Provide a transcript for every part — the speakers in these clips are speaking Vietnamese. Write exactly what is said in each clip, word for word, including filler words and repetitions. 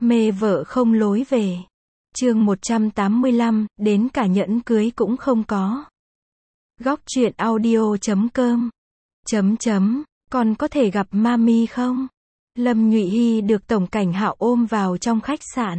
Mê vợ không lối về. Chương một trăm tám mươi lăm, đến cả nhẫn cưới cũng không có. Góc truyện audio chấm com. Chấm chấm, còn có thể gặp mami không? Lâm Nhụy Hy được Tổng Cảnh Hạo ôm vào trong khách sạn.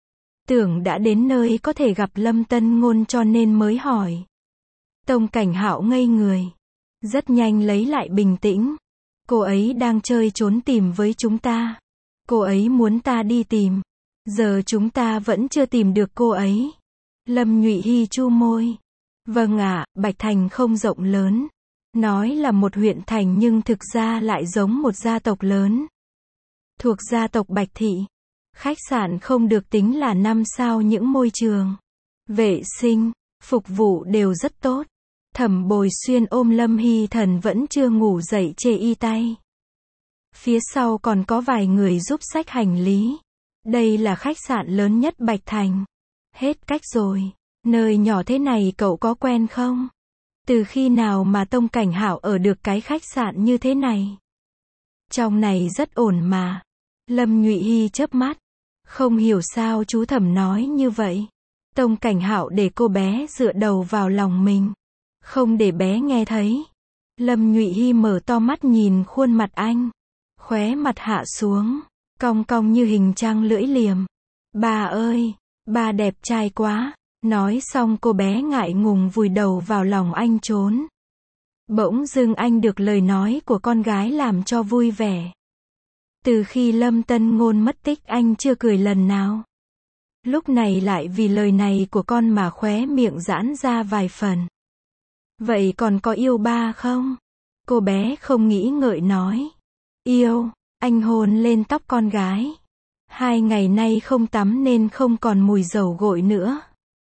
Tưởng đã đến nơi có thể gặp Lâm Tân Ngôn cho nên mới hỏi. Tổng Cảnh Hạo ngây người. Rất nhanh lấy lại bình tĩnh. Cô ấy đang chơi trốn tìm với chúng ta. Cô ấy muốn ta đi tìm. Giờ chúng ta vẫn chưa tìm được cô ấy. Lâm Nhụy Hy chu môi. Vâng ạ, Bạch Thành không rộng lớn. Nói là một huyện thành nhưng thực ra lại giống một gia tộc lớn. Thuộc gia tộc Bạch Thị. Khách sạn không được tính là năm sao những môi trường. Vệ sinh, phục vụ đều rất tốt. Thẩm Bồi Xuyên ôm Lâm Hy Thần vẫn chưa ngủ dậy chê y tay. Phía sau còn có vài người giúp xách hành lý. Đây là khách sạn lớn nhất Bạch Thành. Hết cách rồi. Nơi nhỏ thế này cậu có quen không? Từ khi nào mà Tông Cảnh Hạo ở được cái khách sạn như thế này? Trong này rất ổn mà. Lâm Nhụy Hy chớp mắt. Không hiểu sao chú Thẩm nói như vậy. Tông Cảnh Hạo để cô bé dựa đầu vào lòng mình. Không để bé nghe thấy. Lâm Nhụy Hy mở to mắt nhìn khuôn mặt anh. Khóe mặt hạ xuống. Cong cong như hình trăng lưỡi liềm. Bà ơi, bà đẹp trai quá. Nói xong cô bé ngại ngùng vùi đầu vào lòng anh trốn. Bỗng dưng anh được lời nói của con gái làm cho vui vẻ. Từ khi Lâm Tân Ngôn mất tích anh chưa cười lần nào. Lúc này lại vì lời này của con mà khóe miệng giãn ra vài phần. Vậy còn có yêu ba không? Cô bé không nghĩ ngợi nói. Yêu, anh hôn lên tóc con gái. Hai ngày nay không tắm nên không còn mùi dầu gội nữa.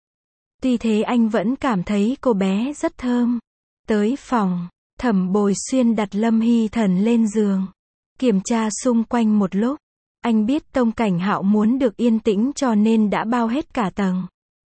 Tuy thế anh vẫn cảm thấy cô bé rất thơm. Tới phòng, Thẩm Bồi Xuyên đặt Lâm Hy Thần lên giường. Kiểm tra xung quanh một lúc. Anh biết Tông Cảnh Hạo muốn được yên tĩnh cho nên đã bao hết cả tầng.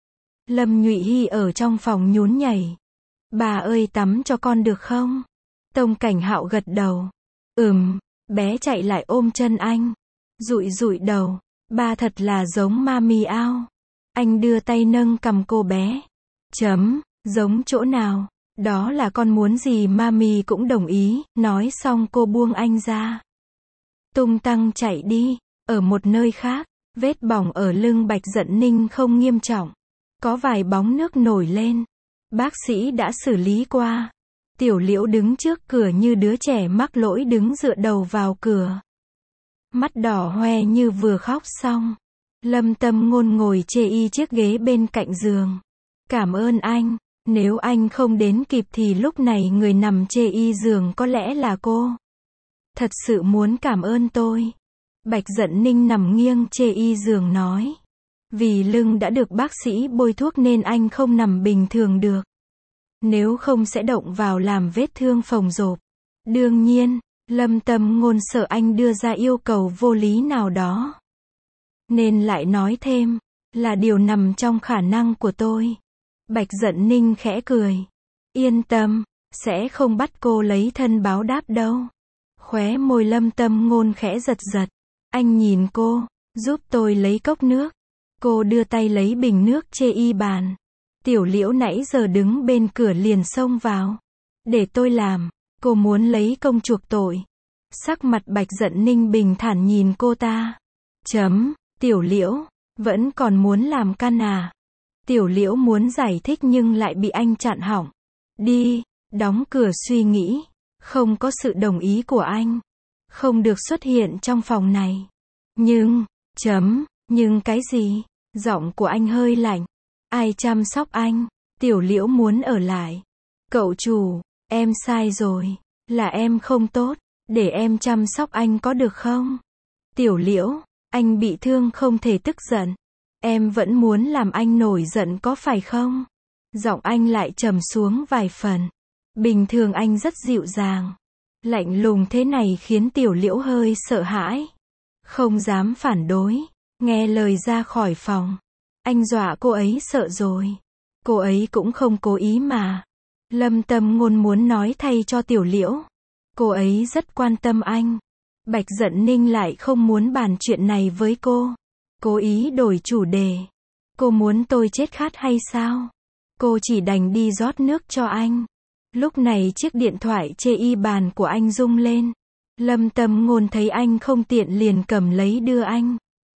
Lâm Nhụy Hy ở trong phòng nhún nhảy. Bà ơi tắm cho con được không? Tông Cảnh Hạo gật đầu. Ừm, bé chạy lại ôm chân anh. Dụi dụi đầu. Ba thật là giống mami ao. Anh đưa tay nâng cằm cô bé. Chấm, giống chỗ nào? Đó là con muốn gì mami cũng đồng ý. Nói xong cô buông anh ra. Tung tăng chạy đi. Ở một nơi khác, vết bỏng ở lưng Bạch Dận Ninh không nghiêm trọng. Có vài bóng nước nổi lên. Bác sĩ đã xử lý qua. Tiểu Liễu đứng trước cửa như đứa trẻ mắc lỗi đứng dựa đầu vào cửa. Mắt đỏ hoe như vừa khóc xong. Lâm Tâm Ngôn ngồi chê y chiếc ghế bên cạnh giường. Cảm ơn anh. Nếu anh không đến kịp thì lúc này người nằm chê y giường có lẽ là cô. Thật sự muốn cảm ơn tôi. Bạch Dận Ninh nằm nghiêng chê y giường nói. Vì lưng đã được bác sĩ bôi thuốc nên anh không nằm bình thường được. Nếu không sẽ động vào làm vết thương phồng rộp. Đương nhiên, Lâm Tâm Ngôn sợ anh đưa ra yêu cầu vô lý nào đó. Nên lại nói thêm, là điều nằm trong khả năng của tôi. Bạch Dận Ninh khẽ cười. Yên tâm, sẽ không bắt cô lấy thân báo đáp đâu. Khóe môi Lâm Tâm Ngôn khẽ giật giật. Anh nhìn cô, giúp tôi lấy cốc nước. Cô đưa tay lấy bình nước chê y bàn. Tiểu Liễu nãy giờ đứng bên cửa liền xông vào. Để tôi làm, cô muốn lấy công chuộc tội. Sắc mặt Bạch Dận Ninh bình thản nhìn cô ta. Chấm, Tiểu Liễu, vẫn còn muốn làm căn à? Tiểu Liễu muốn giải thích nhưng lại bị anh chặn hỏng. Đi, đóng cửa suy nghĩ. Không có sự đồng ý của anh. Không được xuất hiện trong phòng này. Nhưng, chấm, nhưng cái gì? Giọng của anh hơi lạnh. Ai chăm sóc anh? Tiểu Liễu muốn ở lại. Cậu chủ, em sai rồi. Là em không tốt. Để em chăm sóc anh có được không? Tiểu Liễu, anh bị thương không thể tức giận. Em vẫn muốn làm anh nổi giận có phải không? Giọng anh lại trầm xuống vài phần. Bình thường anh rất dịu dàng. Lạnh lùng thế này khiến Tiểu Liễu hơi sợ hãi. Không dám phản đối. Nghe lời ra khỏi phòng. Anh dọa cô ấy sợ rồi. Cô ấy cũng không cố ý mà. Lâm Tâm Ngôn muốn nói thay cho Tiểu Liễu. Cô ấy rất quan tâm anh. Bạch Dận Ninh lại không muốn bàn chuyện này với cô. Cố ý đổi chủ đề. Cô muốn tôi chết khát hay sao? Cô chỉ đành đi rót nước cho anh. Lúc này chiếc điện thoại chê y bàn của anh rung lên. Lâm Tâm Ngôn thấy anh không tiện liền cầm lấy đưa anh.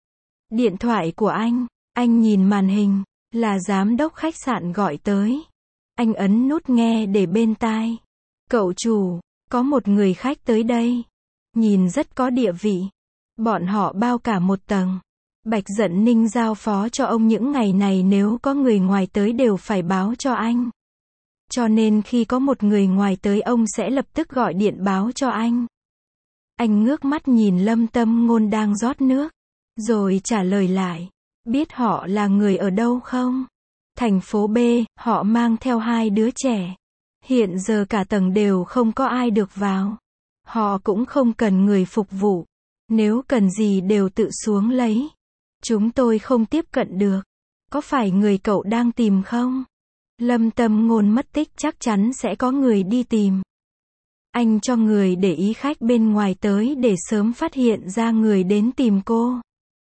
Điện thoại của anh, anh nhìn màn hình, là giám đốc khách sạn gọi tới. Anh ấn nút nghe để bên tai. Cậu chủ, có một người khách tới đây. Nhìn rất có địa vị. Bọn họ bao cả một tầng. Bạch Dận Ninh giao phó cho ông những ngày này nếu có người ngoài tới đều phải báo cho anh. Cho nên khi có một người ngoài tới ông sẽ lập tức gọi điện báo cho anh. Anh ngước mắt nhìn Lâm Tâm Ngôn đang rót nước. Rồi trả lời lại. Biết họ là người ở đâu không? Thành phố B, họ mang theo hai đứa trẻ. Hiện giờ cả tầng đều không có ai được vào. Họ cũng không cần người phục vụ. Nếu cần gì đều tự xuống lấy. Chúng tôi không tiếp cận được. Có phải người cậu đang tìm không? Lâm Tâm Ngôn mất tích chắc chắn sẽ có người đi tìm. Anh cho người để ý khách bên ngoài tới để sớm phát hiện ra người đến tìm cô.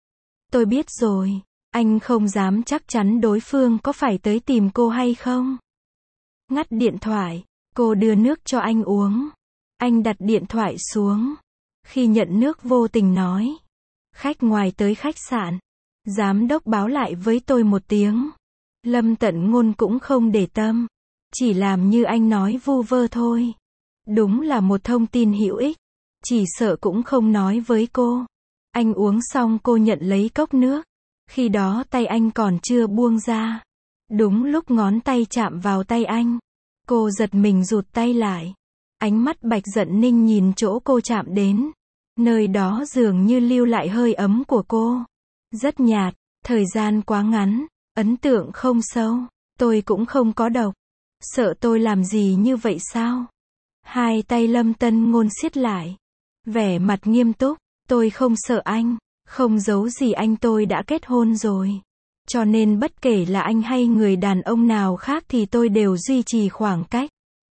Tôi biết rồi. Anh không dám chắc chắn đối phương có phải tới tìm cô hay không. Ngắt điện thoại. Cô đưa nước cho anh uống. Anh đặt điện thoại xuống. Khi nhận nước vô tình nói. Khách ngoài tới khách sạn. Giám đốc báo lại với tôi một tiếng. Lâm Tận Ngôn cũng không để tâm. Chỉ làm như anh nói vu vơ thôi. Đúng là một thông tin hữu ích. Chỉ sợ cũng không nói với cô. Anh uống xong cô nhận lấy cốc nước. Khi đó tay anh còn chưa buông ra. Đúng lúc ngón tay chạm vào tay anh. Cô giật mình rụt tay lại. Ánh mắt Bạch Dận Ninh nhìn chỗ cô chạm đến. Nơi đó dường như lưu lại hơi ấm của cô. Rất nhạt, thời gian quá ngắn, ấn tượng không sâu. Tôi cũng không có độc. Sợ tôi làm gì như vậy sao? Hai tay Lâm Tân Ngôn siết lại. Vẻ mặt nghiêm túc. Tôi không sợ anh. Không giấu gì anh, tôi đã kết hôn rồi. Cho nên bất kể là anh hay người đàn ông nào khác thì tôi đều duy trì khoảng cách.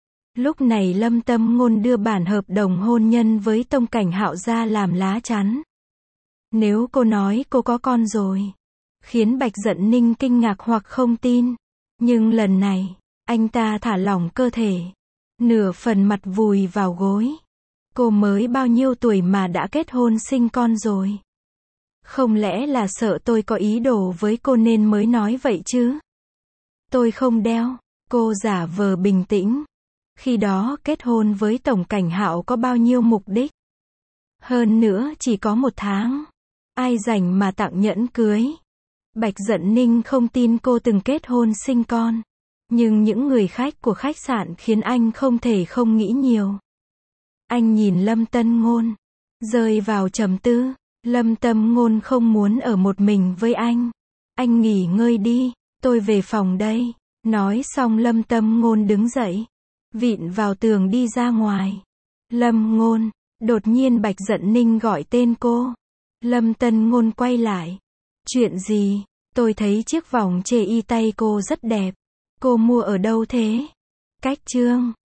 Lúc này Lâm Tâm Ngôn đưa bản hợp đồng hôn nhân với Tông Cảnh Hạo ra làm lá chắn. Nếu cô nói cô có con rồi, khiến Bạch Dận Ninh kinh ngạc hoặc không tin. Nhưng lần này, anh ta thả lỏng cơ thể. Nửa phần mặt vùi vào gối. Cô mới bao nhiêu tuổi mà đã kết hôn sinh con rồi? Không lẽ là sợ tôi có ý đồ với cô nên mới nói vậy chứ? Tôi không đeo. Cô giả vờ bình tĩnh. Khi đó kết hôn với Tổng Cảnh Hạo có bao nhiêu mục đích? Hơn nữa chỉ có một tháng. Ai rảnh mà tặng nhẫn cưới? Bạch Dận Ninh không tin cô từng kết hôn sinh con. Nhưng những người khách của khách sạn khiến anh không thể không nghĩ nhiều. Anh nhìn Lâm Tân Ngôn. Rơi vào trầm tư. Lâm Tâm Ngôn không muốn ở một mình với anh. Anh nghỉ ngơi đi. Tôi về phòng đây. Nói xong Lâm Tâm Ngôn đứng dậy. Vịn vào tường đi ra ngoài. Lâm Ngôn. Đột nhiên Bạch Dận Ninh gọi tên cô. Lâm Tân Ngôn quay lại. Chuyện gì? Tôi thấy chiếc vòng chê y tay cô rất đẹp. Cô mua ở đâu thế? Cách Trương.